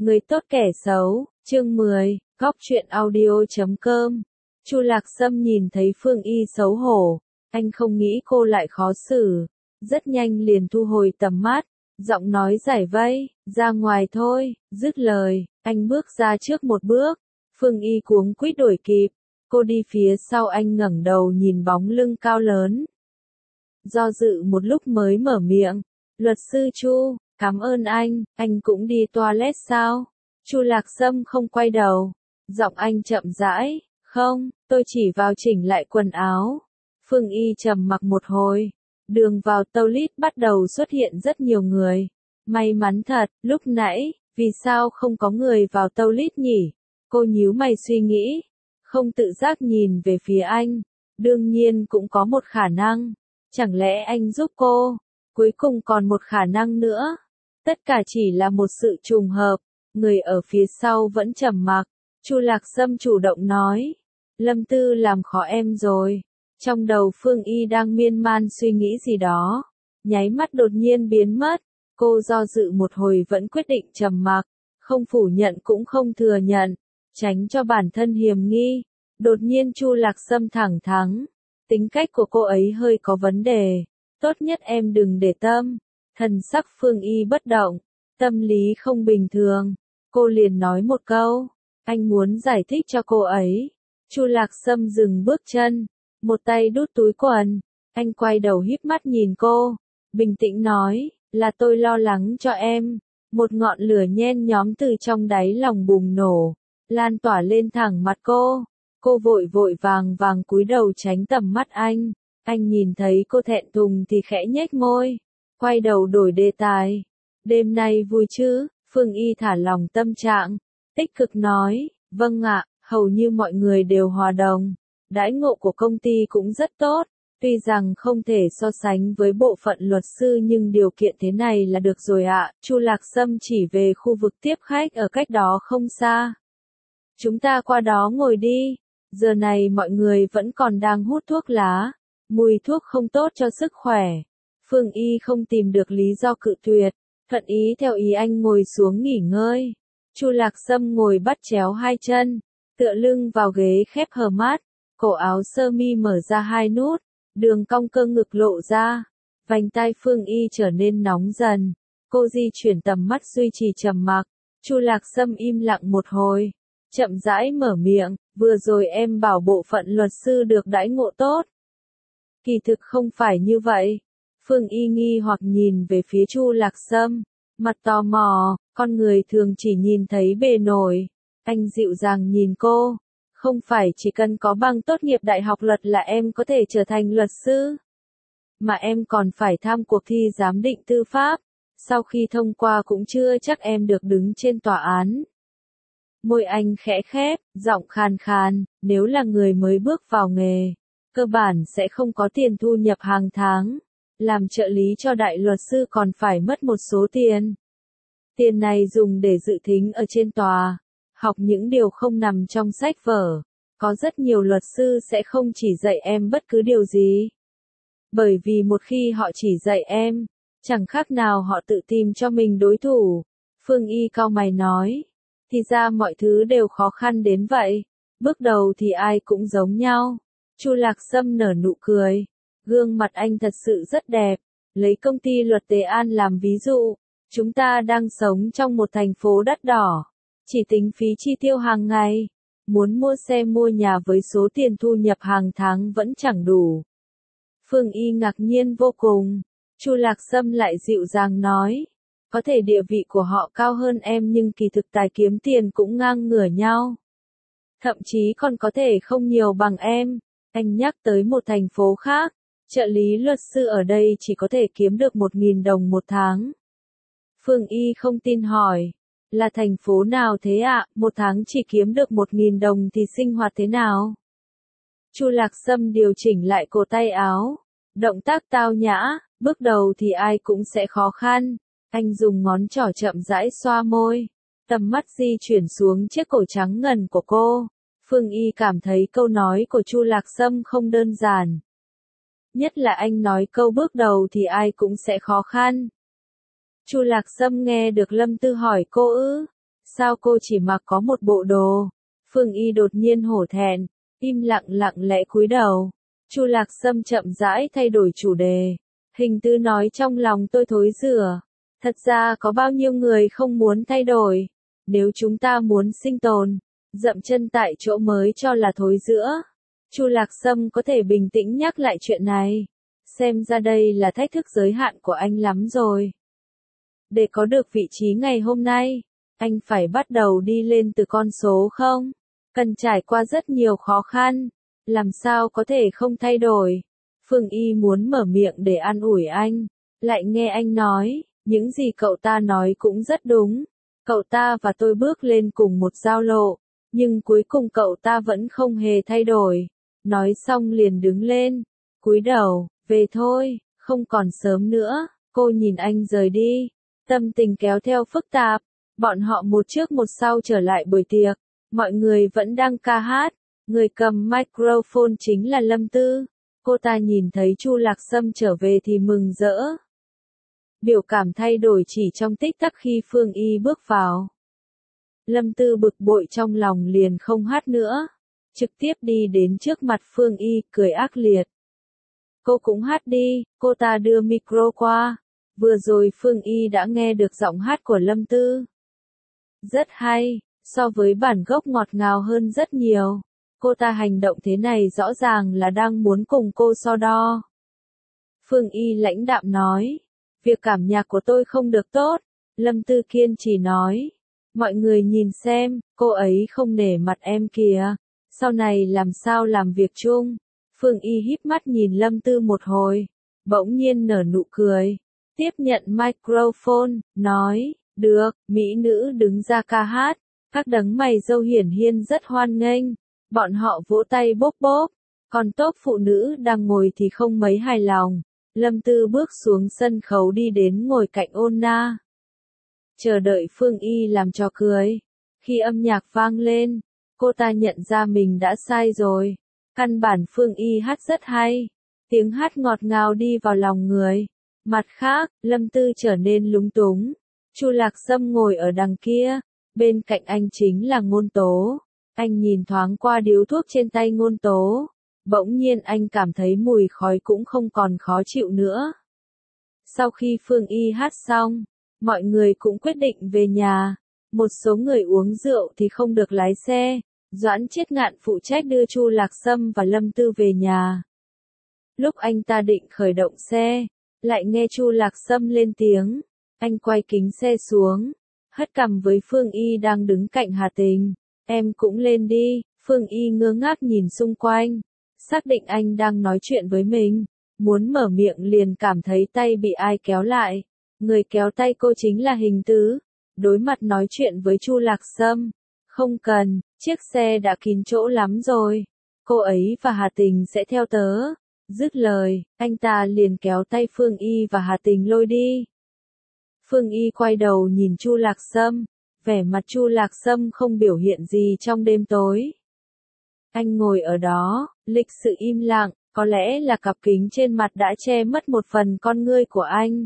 Người tốt kẻ xấu, chương 10, Góc truyện audio.com. Chu Lạc Sâm nhìn thấy Phương Y xấu hổ, anh không nghĩ cô lại khó xử, rất nhanh liền thu hồi tầm mắt, giọng nói giải vây, ra ngoài thôi, dứt lời, anh bước ra trước một bước, Phương Y cuống quýt đuổi kịp, cô đi phía sau anh ngẩng đầu nhìn bóng lưng cao lớn. Do dự một lúc mới mở miệng, luật sư Chu, cảm ơn anh cũng đi toilet sao? Chu Lạc Sâm không quay đầu, giọng anh chậm rãi, không, tôi chỉ vào chỉnh lại quần áo. Phương Y trầm mặc một hồi, đường vào toilet bắt đầu xuất hiện rất nhiều người. May mắn thật, lúc nãy, vì sao không có người vào toilet nhỉ? Cô nhíu mày suy nghĩ, không tự giác nhìn về phía anh. Đương nhiên cũng có một khả năng, chẳng lẽ anh giúp cô? Cuối cùng còn một khả năng nữa. Tất cả chỉ là một sự trùng hợp. Người ở phía sau vẫn trầm mặc. Chu Lạc Sâm chủ động nói, Lâm Tư làm khó em rồi. Trong đầu Phương Y đang miên man suy nghĩ gì đó, nháy mắt đột nhiên biến mất. Cô do dự một hồi vẫn quyết định trầm mặc, không phủ nhận cũng không thừa nhận, tránh cho bản thân hiềm nghi. Đột nhiên Chu Lạc Sâm thẳng thắn, tính cách của cô ấy hơi có vấn đề, tốt nhất em đừng để tâm. Thần sắc Phương Y bất động, tâm lý không bình thường. Cô liền nói một câu, anh muốn giải thích cho cô ấy. Chu Lạc Sâm dừng bước chân, một tay đút túi quần, anh quay đầu híp mắt nhìn cô, bình tĩnh nói, là tôi lo lắng cho em. Một ngọn lửa nhen nhóm từ trong đáy lòng bùng nổ, lan tỏa lên thẳng mặt cô. Cô vội vội vàng cúi đầu tránh tầm mắt anh nhìn thấy cô thẹn thùng thì khẽ nhếch môi, quay đầu đổi đề tài. Đêm nay vui chứ? Phương Y thả lòng tâm trạng, tích cực nói, vâng ạ, hầu như mọi người đều hòa đồng, đãi ngộ của công ty cũng rất tốt, tuy rằng không thể so sánh với bộ phận luật sư nhưng điều kiện thế này là được rồi ạ. Chu Lạc Sâm chỉ về khu vực tiếp khách ở cách đó không xa. Chúng ta qua đó ngồi đi, giờ này mọi người vẫn còn đang hút thuốc lá, mùi thuốc không tốt cho sức khỏe. Phương Y không tìm được lý do cự tuyệt, thuận ý theo ý anh ngồi xuống nghỉ ngơi. Chu Lạc Sâm ngồi bắt chéo hai chân, tựa lưng vào ghế khép hờ mắt, cổ áo sơ mi mở ra hai nút, đường cong cơ ngực lộ ra, vành tai Phương Y trở nên nóng dần. Cô di chuyển tầm mắt duy trì trầm mặc. Chu Lạc Sâm im lặng một hồi, chậm rãi mở miệng, vừa rồi em bảo bộ phận luật sư được đãi ngộ tốt. Kỳ thực không phải như vậy. Phương Y nghi hoặc nhìn về phía Chu Lạc Sâm, mặt tò mò, con người thường chỉ nhìn thấy bề nổi. Anh dịu dàng nhìn cô, không phải chỉ cần có bằng tốt nghiệp đại học luật là em có thể trở thành luật sư, mà em còn phải tham cuộc thi giám định tư pháp, sau khi thông qua cũng chưa chắc em được đứng trên tòa án. Môi anh khẽ khép, giọng khàn khàn, nếu là người mới bước vào nghề, cơ bản sẽ không có tiền thu nhập hàng tháng. Làm trợ lý cho đại luật sư còn phải mất một số tiền. Tiền này dùng để dự thính ở trên tòa, học những điều không nằm trong sách vở. Có rất nhiều luật sư sẽ không chỉ dạy em bất cứ điều gì. Bởi vì một khi họ chỉ dạy em, chẳng khác nào họ tự tìm cho mình đối thủ. Phương Y cau mày nói, thì ra mọi thứ đều khó khăn đến vậy. Bước đầu thì ai cũng giống nhau. Chu Lạc Sâm nở nụ cười. Gương mặt anh thật sự rất đẹp. Lấy công ty luật Tế An làm ví dụ, chúng ta đang sống trong một thành phố đắt đỏ. Chỉ tính phí chi tiêu hàng ngày, muốn mua xe mua nhà với số tiền thu nhập hàng tháng vẫn chẳng đủ. Phương Y ngạc nhiên vô cùng. Chu Lạc Sâm lại dịu dàng nói, có thể địa vị của họ cao hơn em nhưng kỳ thực tài kiếm tiền cũng ngang ngửa nhau. Thậm chí còn có thể không nhiều bằng em. Anh nhắc tới một thành phố khác, trợ lý luật sư ở đây chỉ có thể kiếm được 1.000 đồng một tháng. Phương Y không tin hỏi, là thành phố nào thế ạ? Một tháng chỉ kiếm được 1.000 đồng thì sinh hoạt thế nào? Chu Lạc Sâm điều chỉnh lại cổ tay áo, động tác tao nhã, bước đầu thì ai cũng sẽ khó khăn. Anh dùng ngón trỏ chậm rãi xoa môi, tầm mắt di chuyển xuống chiếc cổ trắng ngần của cô. Phương Y cảm thấy câu nói của Chu Lạc Sâm không đơn giản. Nhất là anh nói câu bước đầu thì ai cũng sẽ khó khăn. Chu Lạc Sâm nghe được Lâm Tư hỏi cô ư? Sao cô chỉ mặc có một bộ đồ? Phương Y đột nhiên hổ thẹn, im lặng lặng lẽ cúi đầu. Chu Lạc Sâm chậm rãi thay đổi chủ đề. Hình Tứ nói trong lòng tôi thối rửa. Thật ra có bao nhiêu người không muốn thay đổi. Nếu chúng ta muốn sinh tồn, dậm chân tại chỗ mới cho là thối rữa. Chu Lạc Sâm có thể bình tĩnh nhắc lại chuyện này. Xem ra đây là thách thức giới hạn của anh lắm rồi. Để có được vị trí ngày hôm nay, anh phải bắt đầu đi lên từ con số không? Cần trải qua rất nhiều khó khăn. Làm sao có thể không thay đổi? Phương Y muốn mở miệng để an ủi anh. Lại nghe anh nói, những gì cậu ta nói cũng rất đúng. Cậu ta và tôi bước lên cùng một giao lộ. Nhưng cuối cùng cậu ta vẫn không hề thay đổi. Nói xong liền đứng lên. Cúi đầu, về thôi, không còn sớm nữa. Cô nhìn anh rời đi. Tâm tình kéo theo phức tạp. Bọn họ một trước một sau trở lại buổi tiệc. Mọi người vẫn đang ca hát. Người cầm microphone chính là Lâm Tư. Cô ta nhìn thấy Chu Lạc Sâm trở về thì mừng rỡ. Biểu cảm thay đổi chỉ trong tích tắc khi Phương Y bước vào. Lâm Tư bực bội trong lòng liền không hát nữa. Trực tiếp đi đến trước mặt Phương Y, cười ác liệt. Cô cũng hát đi, cô ta đưa micro qua. Vừa rồi Phương Y đã nghe được giọng hát của Lâm Tư. Rất hay, so với bản gốc ngọt ngào hơn rất nhiều. Cô ta hành động thế này rõ ràng là đang muốn cùng cô so đo. Phương Y lãnh đạm nói. Việc cảm nhạc của tôi không được tốt. Lâm Tư kiên trì nói. Mọi người nhìn xem, cô ấy không nể mặt em kìa. Sau này làm sao làm việc chung. Phương Y híp mắt nhìn Lâm Tư một hồi. Bỗng nhiên nở nụ cười. Tiếp nhận microphone, nói. Được, mỹ nữ đứng ra ca hát. Các đấng mày râu hiển hiên rất hoan nghênh. Bọn họ vỗ tay bốp bốp. Còn tốp phụ nữ đang ngồi thì không mấy hài lòng. Lâm Tư bước xuống sân khấu đi đến ngồi cạnh Ôn Na. Chờ đợi Phương Y làm trò cười. Khi âm nhạc vang lên, cô ta nhận ra mình đã sai rồi. Căn bản Phương Y hát rất hay. Tiếng hát ngọt ngào đi vào lòng người. Mặt khác, Lâm Tư trở nên lúng túng. Chu Lạc Sâm ngồi ở đằng kia. Bên cạnh anh chính là Ngôn Tố. Anh nhìn thoáng qua điếu thuốc trên tay Ngôn Tố. Bỗng nhiên anh cảm thấy mùi khói cũng không còn khó chịu nữa. Sau khi Phương Y hát xong, mọi người cũng quyết định về nhà. Một số người uống rượu thì không được lái xe. Doãn Chiết Ngạn phụ trách đưa Chu Lạc Sâm và Lâm Tư về nhà. Lúc anh ta định khởi động xe, lại nghe Chu Lạc Sâm lên tiếng. Anh quay kính xe xuống, hất cằm với Phương Y đang đứng cạnh Hà Tình. Em cũng lên đi. Phương Y ngơ ngác nhìn xung quanh. Xác định anh đang nói chuyện với mình. Muốn mở miệng liền cảm thấy tay bị ai kéo lại. Người kéo tay cô chính là Hình Tứ. Đối mặt nói chuyện với Chu Lạc Sâm. Không cần, chiếc xe đã kín chỗ lắm rồi. Cô ấy và Hà Tình sẽ theo tớ. Dứt lời, anh ta liền kéo tay Phương Y và Hà Tình lôi đi. Phương Y quay đầu nhìn Chu Lạc Sâm. Vẻ mặt Chu Lạc Sâm không biểu hiện gì trong đêm tối. Anh ngồi ở đó, lịch sự im lặng, có lẽ là cặp kính trên mặt đã che mất một phần con ngươi của anh.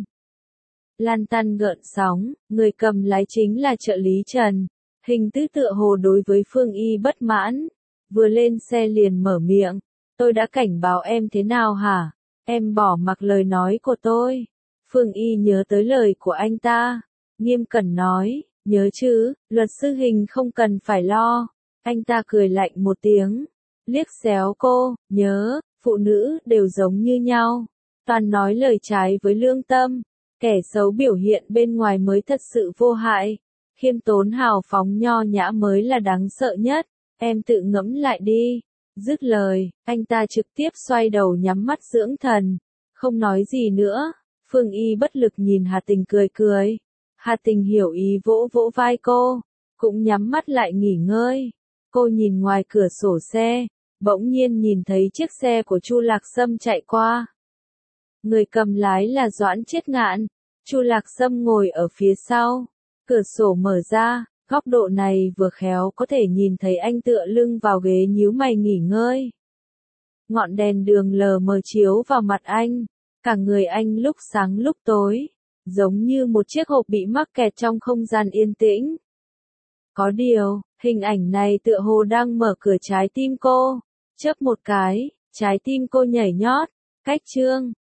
Lan tăn gợn sóng, người cầm lái chính là trợ lý Trần. Hình Tứ tựa hồ đối với Phương Y bất mãn. Vừa lên xe liền mở miệng. Tôi đã cảnh báo em thế nào hả? Em bỏ mặc lời nói của tôi. Phương Y nhớ tới lời của anh ta. Nghiêm cẩn nói, nhớ chứ, luật sư Hình không cần phải lo. Anh ta cười lạnh một tiếng. Liếc xéo cô, nhớ, phụ nữ đều giống như nhau. Toàn nói lời trái với lương tâm. Kẻ xấu biểu hiện bên ngoài mới thật sự vô hại. Khiêm tốn hào phóng nho nhã mới là đáng sợ nhất. Em tự ngẫm lại đi. Dứt lời, anh ta trực tiếp xoay đầu nhắm mắt dưỡng thần. Không nói gì nữa. Phương Y bất lực nhìn Hà Tình cười cười. Hà Tình hiểu ý vỗ vỗ vai cô. Cũng nhắm mắt lại nghỉ ngơi. Cô nhìn ngoài cửa sổ xe. Bỗng nhiên nhìn thấy chiếc xe của Chu Lạc Sâm chạy qua. Người cầm lái là Doãn Chiết Ngạn. Chu Lạc Sâm ngồi ở phía sau. Cửa sổ mở ra, góc độ này vừa khéo có thể nhìn thấy anh tựa lưng vào ghế nhíu mày nghỉ ngơi. Ngọn đèn đường lờ mờ chiếu vào mặt anh. Cả người anh lúc sáng lúc tối. Giống như một chiếc hộp bị mắc kẹt trong không gian yên tĩnh. Có điều, hình ảnh này tựa hồ đang mở cửa trái tim cô. Chớp một cái, trái tim cô nhảy nhót. Cách chương